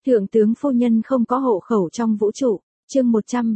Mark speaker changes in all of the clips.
Speaker 1: Thượng tướng phu nhân không có hộ khẩu trong vũ trụ. Chương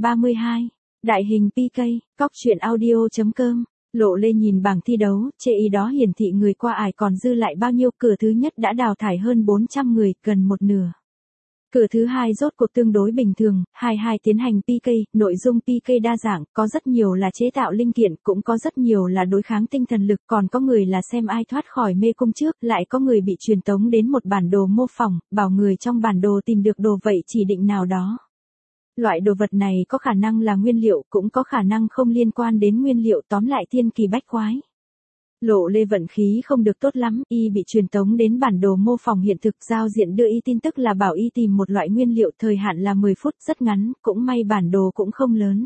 Speaker 1: 132. Đại hình PK, cóc truyện audio.com. Lộ Lê nhìn bảng thi đấu, chê ý đó hiển thị người qua ải còn dư lại bao nhiêu. Cửa thứ nhất đã đào thải hơn 400 người, gần một nửa. Cửa thứ hai rốt cuộc tương đối bình thường, 22 tiến hành PK, nội dung PK đa dạng, có rất nhiều là chế tạo linh kiện, cũng có rất nhiều là đối kháng tinh thần lực, còn có người là xem ai thoát khỏi mê cung trước, lại có người bị truyền tống đến một bản đồ mô phỏng, bảo người trong bản đồ tìm được đồ vậy chỉ định nào đó. Loại đồ vật này có khả năng là nguyên liệu, cũng có khả năng không liên quan đến nguyên liệu, tóm lại thiên kỳ bách quái. Lộ Lê vận khí không được tốt lắm, y bị truyền tống đến bản đồ mô phỏng hiện thực, giao diện đưa y tin tức là bảo y tìm một loại nguyên liệu, thời hạn là 10 phút, rất ngắn, cũng may bản đồ cũng không lớn.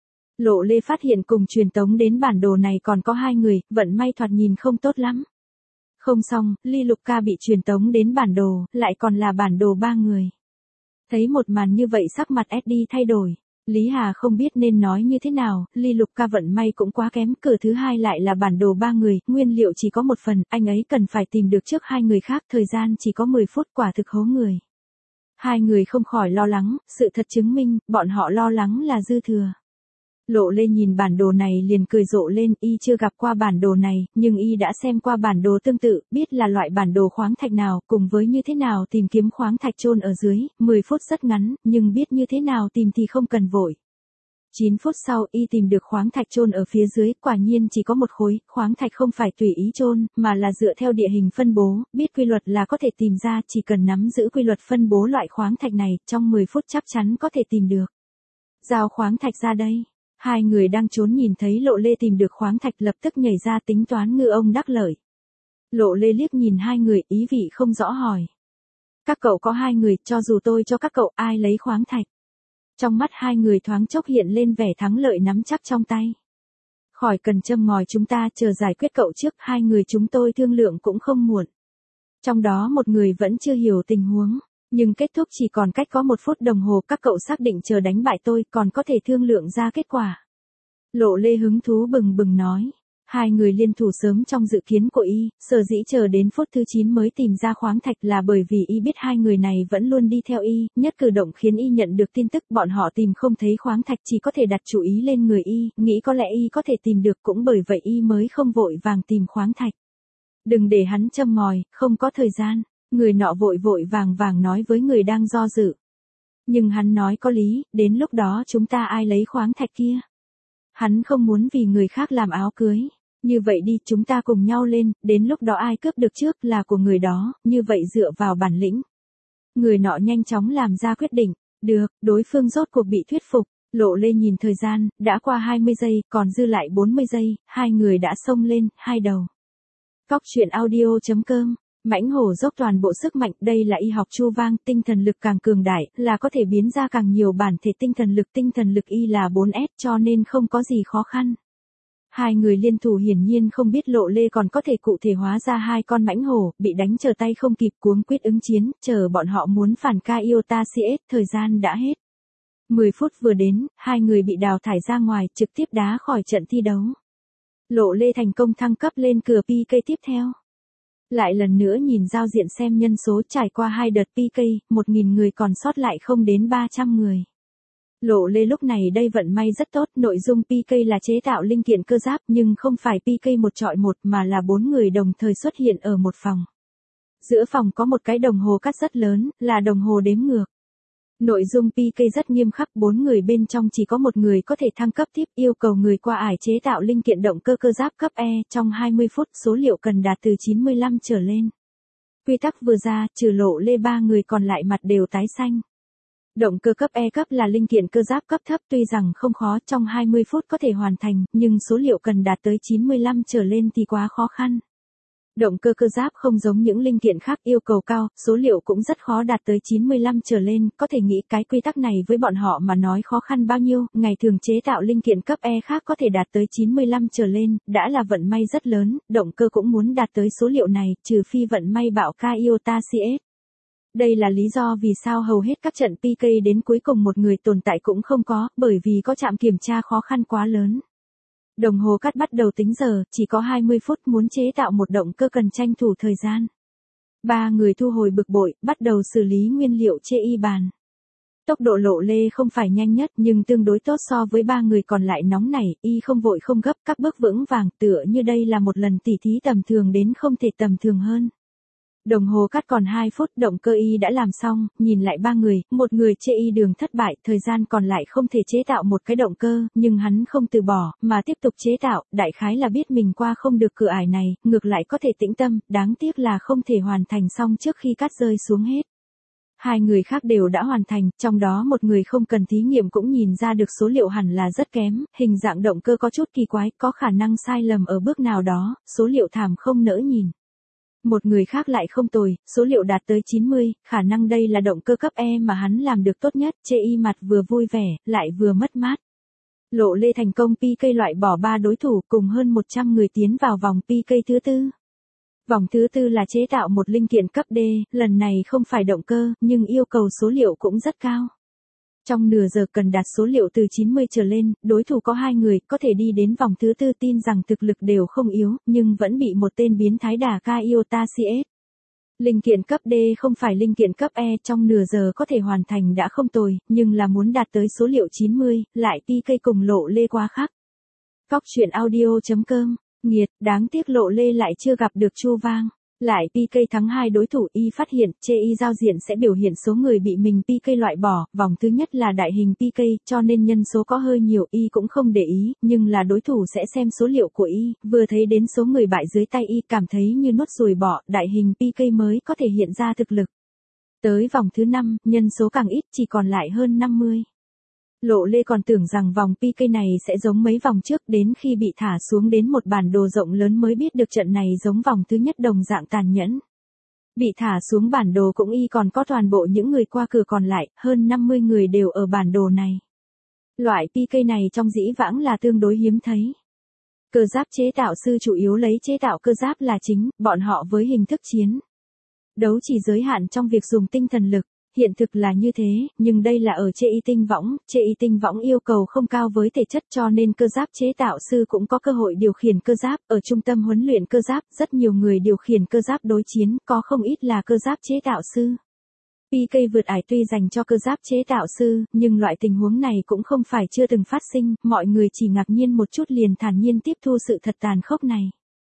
Speaker 1: Lộ Lê phát hiện cùng truyền tống đến bản đồ này còn có 2 người, vận may thoạt nhìn không tốt lắm. Không xong, Ly Lục Ca bị truyền tống đến bản đồ, lại còn là bản đồ 3 người. Thấy một màn như vậy sắc mặt SD thay đổi. Lý Hà không biết nên nói như thế nào, Ly Lục Ca vận may cũng quá kém, cửa thứ hai lại là bản đồ 3 người, nguyên liệu chỉ có một phần, anh ấy cần phải tìm được trước 2 người khác, thời gian chỉ có 10 phút, quả thực hố người. 2 người không khỏi lo lắng, sự thật chứng minh, bọn họ lo lắng là dư thừa. Lộ Lê nhìn bản đồ này liền cười rộ lên, y chưa gặp qua bản đồ này, nhưng y đã xem qua bản đồ tương tự, biết là loại bản đồ khoáng thạch nào, cùng với như thế nào tìm kiếm khoáng thạch chôn ở dưới, 10 phút rất ngắn, nhưng biết như thế nào tìm thì không cần vội. 9 phút sau, y tìm được khoáng thạch chôn ở phía dưới, quả nhiên chỉ có một khối, khoáng thạch không phải tùy ý chôn, mà là dựa theo địa hình phân bố, biết quy luật là có thể tìm ra, chỉ cần nắm giữ quy luật phân bố loại khoáng thạch này, trong 10 phút chắc chắn có thể tìm được. Giao khoáng thạch ra đây. 2 người đang trốn nhìn thấy Lộ Lê tìm được khoáng thạch lập tức nhảy ra tính toán ngư ông đắc lợi. Lộ Lê liếc nhìn 2 người, ý vị không rõ hỏi. Các cậu có 2 người, cho dù tôi cho các cậu, ai lấy khoáng thạch? Trong mắt 2 người thoáng chốc hiện lên vẻ thắng lợi nắm chắc trong tay. Khỏi cần châm ngòi, chúng ta chờ giải quyết cậu trước, 2 người chúng tôi thương lượng cũng không muộn. Trong đó một người vẫn chưa hiểu tình huống. Nhưng kết thúc chỉ còn cách có 1 phút đồng hồ, các cậu xác định chờ đánh bại tôi còn có thể thương lượng ra kết quả. Lộ Lê hứng thú bừng bừng nói. 2 người liên thủ sớm trong dự kiến của y, sở dĩ chờ đến phút thứ 9 mới tìm ra khoáng thạch là bởi vì y biết 2 người này vẫn luôn đi theo y, nhất cử động khiến y nhận được tin tức bọn họ tìm không thấy khoáng thạch, chỉ có thể đặt chú ý lên người y, nghĩ có lẽ y có thể tìm được, cũng bởi vậy y mới không vội vàng tìm khoáng thạch. Đừng để hắn châm ngòi, không có thời gian. Người nọ vội vội vàng vàng nói với người đang do dự. Nhưng hắn nói có lý, đến lúc đó chúng ta ai lấy khoáng thạch kia? Hắn không muốn vì người khác làm áo cưới. Như vậy đi, chúng ta cùng nhau lên, đến lúc đó ai cướp được trước là của người đó, như vậy dựa vào bản lĩnh. Người nọ nhanh chóng làm ra quyết định. Được, đối phương rốt cuộc bị thuyết phục. Lộ Lê nhìn thời gian, đã qua 20 giây, còn dư lại 40 giây, 2 người đã xông lên, 2 đầu. Cóc truyện audio.com. Mãnh hổ dốc toàn bộ sức mạnh, đây là y học chu vang, tinh thần lực càng cường đại, là có thể biến ra càng nhiều bản thể tinh thần lực y là 4S cho nên không có gì khó khăn. 2 người liên thủ hiển nhiên không biết Lộ Lê còn có thể cụ thể hóa ra 2 con mãnh hổ, bị đánh trở tay không kịp, cuống quyết ứng chiến, chờ bọn họ muốn phản ca Iota CS, thời gian đã hết. 10 phút vừa đến, 2 người bị đào thải ra ngoài, trực tiếp đá khỏi trận thi đấu. Lộ Lê thành công thăng cấp lên cửa PK tiếp theo. Lại lần nữa nhìn giao diện xem nhân số, trải qua 2 đợt PK, 1.000 người còn sót lại không đến 300 người. Lộ Lê lúc này đây vận may rất tốt, nội dung PK là chế tạo linh kiện cơ giáp nhưng không phải PK 1 chọi 1 mà là 4 người đồng thời xuất hiện ở một phòng. Giữa phòng có một cái đồng hồ cắt rất lớn, là đồng hồ đếm ngược. Nội dung PK rất nghiêm khắc, 4 người bên trong chỉ có 1 người có thể thăng cấp tiếp, yêu cầu người qua ải chế tạo linh kiện động cơ cơ giáp cấp E, trong 20 phút số liệu cần đạt từ 95 trở lên. Quy tắc vừa ra, trừ Lộ Lê 3 người còn lại mặt đều tái xanh. Động cơ cấp E cấp là linh kiện cơ giáp cấp thấp, tuy rằng không khó, trong 20 phút có thể hoàn thành, nhưng số liệu cần đạt tới 95 trở lên thì quá khó khăn. Động cơ cơ giáp không giống những linh kiện khác, yêu cầu cao, số liệu cũng rất khó đạt tới 95 trở lên, có thể nghĩ cái quy tắc này với bọn họ mà nói khó khăn bao nhiêu, ngày thường chế tạo linh kiện cấp E khác có thể đạt tới 95 trở lên, đã là vận may rất lớn, động cơ cũng muốn đạt tới số liệu này, trừ phi vận may bạo ca Iota CS. Đây là lý do vì sao hầu hết các trận PK đến cuối cùng 1 người tồn tại cũng không có, bởi vì có trạm kiểm tra khó khăn quá lớn. Đồng hồ cắt bắt đầu tính giờ, chỉ có 20 phút, muốn chế tạo một động cơ cần tranh thủ thời gian. Ba người thu hồi bực bội, bắt đầu xử lý nguyên liệu chê y bàn. Tốc độ Lộ Lê không phải nhanh nhất nhưng tương đối tốt so với ba người còn lại nóng nảy, y không vội không gấp, các bước vững vàng, tựa như đây là một lần tỉ thí tầm thường đến không thể tầm thường hơn. Đồng hồ cắt còn 2 phút, động cơ y đã làm xong, nhìn lại ba người, một người chê y đường thất bại, thời gian còn lại không thể chế tạo một cái động cơ, nhưng hắn không từ bỏ, mà tiếp tục chế tạo, đại khái là biết mình qua không được cửa ải này, ngược lại có thể tĩnh tâm, đáng tiếc là không thể hoàn thành xong trước khi cắt rơi xuống hết. Hai người khác đều đã hoàn thành, trong đó một người không cần thí nghiệm cũng nhìn ra được số liệu hẳn là rất kém, hình dạng động cơ có chút kỳ quái, có khả năng sai lầm ở bước nào đó, số liệu thảm không nỡ nhìn. Một người khác lại không tồi, số liệu đạt tới 90, khả năng đây là động cơ cấp E mà hắn làm được tốt nhất, chê y mặt vừa vui vẻ, lại vừa mất mát. Lộ Lê thành công PK loại bỏ 3 đối thủ cùng hơn 100 người tiến vào vòng PK thứ tư. Vòng thứ tư là chế tạo một linh kiện cấp D, lần này không phải động cơ, nhưng yêu cầu số liệu cũng rất cao. Trong nửa giờ cần đạt số liệu từ 90 trở lên, đối thủ có 2 người, có thể đi đến vòng thứ tư, tin rằng thực lực đều không yếu, nhưng vẫn bị một tên biến thái đả ca Iota CS. Linh kiện cấp D không phải linh kiện cấp E, trong nửa giờ có thể hoàn thành đã không tồi, nhưng là muốn đạt tới số liệu 90, lại PK cùng Lộ Lê quá khắc. Cóc truyện audio.com, nghiệt, đáng tiếc Lộ Lê lại chưa gặp được Chu Vang. Lại PK thắng 2 đối thủ, y phát hiện, chê y giao diện sẽ biểu hiện số người bị mình PK loại bỏ, vòng thứ nhất là đại hình PK, cho nên nhân số có hơi nhiều, y cũng không để ý, nhưng là đối thủ sẽ xem số liệu của y, vừa thấy đến số người bại dưới tay y cảm thấy như nuốt ruồi bọ, đại hình PK mới có thể hiện ra thực lực. Tới vòng thứ 5, nhân số càng ít, chỉ còn lại hơn 50. Lộ Lê còn tưởng rằng vòng PK này sẽ giống mấy vòng trước, đến khi bị thả xuống đến một bản đồ rộng lớn mới biết được trận này giống vòng thứ nhất đồng dạng tàn nhẫn. Bị thả xuống bản đồ cũng y còn có toàn bộ những người qua cửa còn lại, hơn 50 người đều ở bản đồ này. Loại PK này trong dĩ vãng là tương đối hiếm thấy. Cơ giáp chế tạo sư chủ yếu lấy chế tạo cơ giáp là chính, bọn họ với hình thức chiến đấu chỉ giới hạn trong việc dùng tinh thần lực. Hiện thực là như thế, nhưng đây là ở chê y tinh võng yêu cầu không cao với thể chất cho nên cơ giáp chế tạo sư cũng có cơ hội điều khiển cơ giáp, ở trung tâm huấn luyện cơ giáp, rất nhiều người điều khiển cơ giáp đối chiến, có không ít là cơ giáp chế tạo sư. PK vượt ải tuy dành cho cơ giáp chế tạo sư, nhưng loại tình huống này cũng không phải chưa từng phát sinh, mọi người chỉ ngạc nhiên một chút liền thản nhiên tiếp thu sự thật tàn khốc này.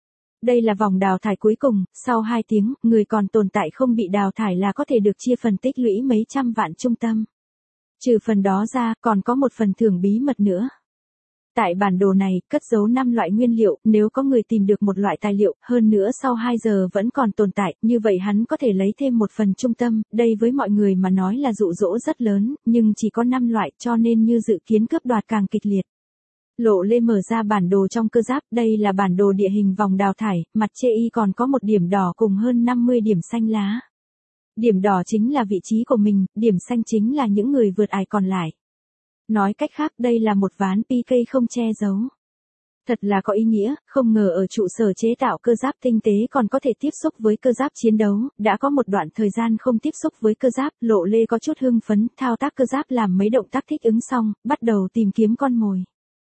Speaker 1: Đây là vòng đào thải cuối cùng, sau 2 tiếng, người còn tồn tại không bị đào thải là có thể được chia phần tích lũy mấy trăm vạn trung tâm. Trừ phần đó ra, còn có một phần thưởng bí mật nữa. Tại bản đồ này, cất giấu 5 loại nguyên liệu, nếu có người tìm được một loại tài liệu, hơn nữa sau 2 giờ vẫn còn tồn tại, như vậy hắn có thể lấy thêm một phần trung tâm, đây với mọi người mà nói là dụ dỗ rất lớn, nhưng chỉ có 5 loại cho nên như dự kiến cướp đoạt càng kịch liệt. Lộ Lê mở ra bản đồ trong cơ giáp, đây là bản đồ địa hình vòng đào thải, mặt chê y còn có một điểm đỏ cùng hơn 50 điểm xanh lá. Điểm đỏ chính là vị trí của mình, điểm xanh chính là những người vượt ải còn lại. Nói cách khác đây là một ván PK không che giấu. Thật là có ý nghĩa, không ngờ ở trụ sở chế tạo cơ giáp tinh tế còn có thể tiếp xúc với cơ giáp chiến đấu, đã có một đoạn thời gian không tiếp xúc với cơ giáp, Lộ Lê có chút hưng phấn, thao tác cơ giáp làm mấy động tác thích ứng xong, bắt đầu tìm kiếm con mồi.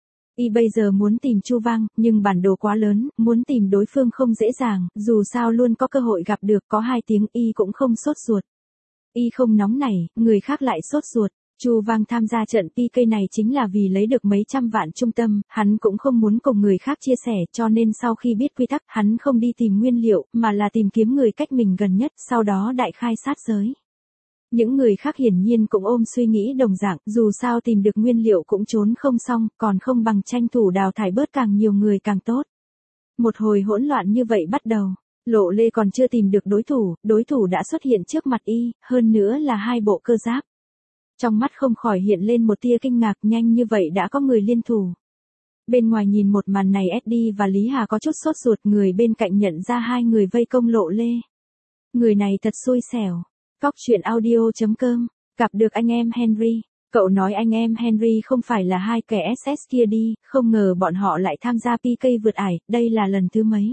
Speaker 1: Y bây giờ muốn tìm Chu Vang, nhưng bản đồ quá lớn, muốn tìm đối phương không dễ dàng, dù sao luôn có cơ hội gặp được, có 2 tiếng Y cũng không sốt ruột. Y không nóng nảy, người khác lại sốt ruột. Chu Vang tham gia trận PK này chính là vì lấy được mấy trăm vạn trung tâm, hắn cũng không muốn cùng người khác chia sẻ, cho nên sau khi biết quy tắc, hắn không đi tìm nguyên liệu, mà là tìm kiếm người cách mình gần nhất, sau đó đại khai sát giới. Những người khác hiển nhiên cũng ôm suy nghĩ đồng dạng, dù sao tìm được nguyên liệu cũng trốn không xong, còn không bằng tranh thủ đào thải bớt càng nhiều người càng tốt. Một hồi hỗn loạn như vậy bắt đầu, Lộ Lê còn chưa tìm được đối thủ đã xuất hiện trước mặt y, hơn nữa là 2 bộ cơ giáp. Trong mắt không khỏi hiện lên một tia kinh ngạc, nhanh như vậy đã có người liên thủ. Bên ngoài nhìn một màn này SD và Lý Hà có chút sốt ruột, người bên cạnh nhận ra 2 người vây công Lộ Lê. Người này thật xui xẻo. Cóc truyện audio.com, gặp được anh em Henry. Cậu nói anh em Henry không phải là 2 kẻ SS kia đi, không ngờ bọn họ lại tham gia PK vượt ải, đây là lần thứ mấy.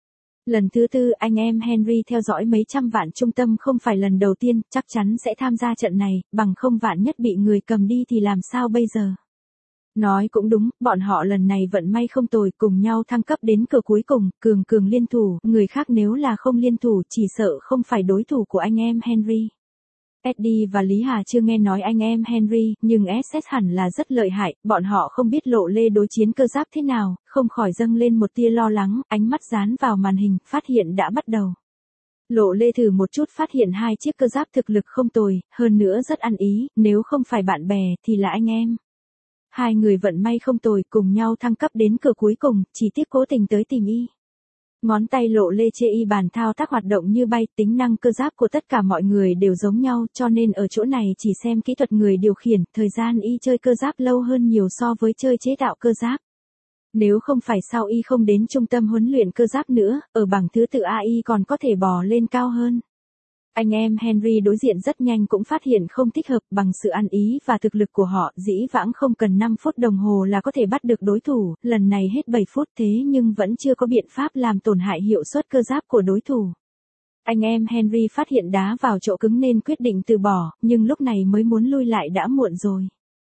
Speaker 1: Lần thứ 4 anh em Henry theo dõi mấy trăm vạn trung tâm không phải lần đầu tiên, chắc chắn sẽ tham gia trận này, bằng không vạn nhất bị người cầm đi thì làm sao bây giờ. Nói cũng đúng, bọn họ lần này vận may không tồi, cùng nhau thăng cấp đến cửa cuối cùng, cường cường liên thủ, người khác nếu là không liên thủ chỉ sợ không phải đối thủ của anh em Henry. Eddie và Lý Hà chưa nghe nói anh em Henry, nhưng SS hẳn là rất lợi hại, bọn họ không biết Lộ Lê đối chiến cơ giáp thế nào, không khỏi dâng lên một tia lo lắng, ánh mắt dán vào màn hình, phát hiện đã bắt đầu. Lộ Lê thử một chút phát hiện hai chiếc cơ giáp thực lực không tồi, hơn nữa rất ăn ý, nếu không phải bạn bè thì là anh em. Hai người vận may không tồi, cùng nhau thăng cấp đến cửa cuối cùng, chỉ tiếc cố tình tới tìm y. Ngón tay Lộ Lê chê y bàn thao tác hoạt động như bay, tính năng cơ giáp của tất cả mọi người đều giống nhau, cho nên ở chỗ này chỉ xem kỹ thuật người điều khiển, thời gian y chơi cơ giáp lâu hơn nhiều so với chơi chế tạo cơ giáp. Nếu không phải sao y không đến trung tâm huấn luyện cơ giáp nữa, ở bảng thứ tự AI còn có thể bò lên cao hơn. Anh em Henry đối diện rất nhanh cũng phát hiện không thích hợp, bằng sự ăn ý và thực lực của họ, dĩ vãng không cần 5 phút đồng hồ là có thể bắt được đối thủ, lần này hết 7 phút thế nhưng vẫn chưa có biện pháp làm tổn hại hiệu suất cơ giáp của đối thủ. Anh em Henry phát hiện đá vào chỗ cứng nên quyết định từ bỏ, nhưng lúc này mới muốn lui lại đã muộn rồi.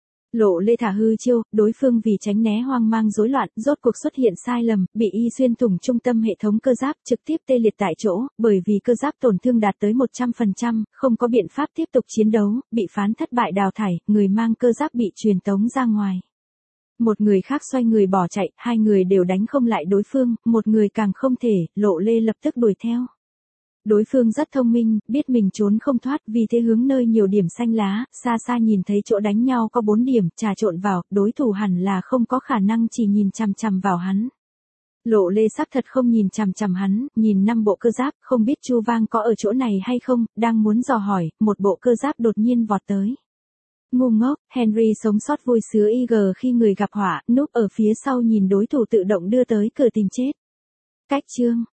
Speaker 1: Lộ Lê thả hư chiêu, đối phương vì tránh né hoang mang rối loạn, rốt cuộc xuất hiện sai lầm, bị y xuyên thủng trung tâm hệ thống cơ giáp, trực tiếp tê liệt tại chỗ, bởi vì cơ giáp tổn thương đạt tới 100%, không có biện pháp tiếp tục chiến đấu, bị phán thất bại đào thải, người mang cơ giáp bị truyền tống ra ngoài. Một người khác xoay người bỏ chạy, hai người đều đánh không lại đối phương, một người càng không thể, Lộ Lê lập tức đuổi theo. Đối phương rất thông minh, biết mình trốn không thoát, vì thế hướng nơi nhiều điểm xanh lá, xa xa nhìn thấy chỗ đánh nhau có 4 điểm, trà trộn vào, đối thủ hẳn là không có khả năng chỉ nhìn chằm chằm vào hắn. Lộ Lê xác thật không nhìn chằm chằm hắn, nhìn 5 bộ cơ giáp, không biết Chu Vang có ở chỗ này hay không, đang muốn dò hỏi, một bộ cơ giáp đột nhiên vọt tới. Ngu ngốc, Henry sống sót vui sướng IG khi người gặp họa, núp ở phía sau nhìn đối thủ tự động đưa tới cửa tìm chết. Cách chương